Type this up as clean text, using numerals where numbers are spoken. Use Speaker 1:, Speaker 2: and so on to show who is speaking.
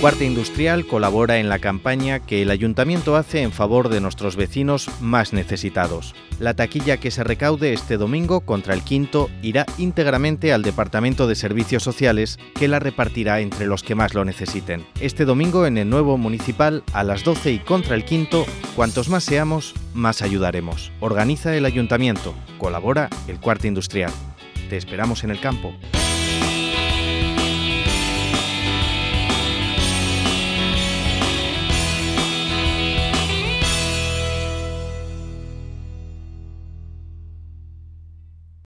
Speaker 1: Cuarta Industrial colabora en la campaña que el Ayuntamiento hace en favor de nuestros vecinos más necesitados. La taquilla que se recaude este domingo contra el Quinto irá íntegramente al Departamento de Servicios Sociales, que la repartirá entre los que más lo necesiten. Este domingo en el nuevo municipal a las 12 y contra el Quinto, cuantos más seamos, más ayudaremos. Organiza el Ayuntamiento, colabora el Cuarta Industrial. Te esperamos en el campo.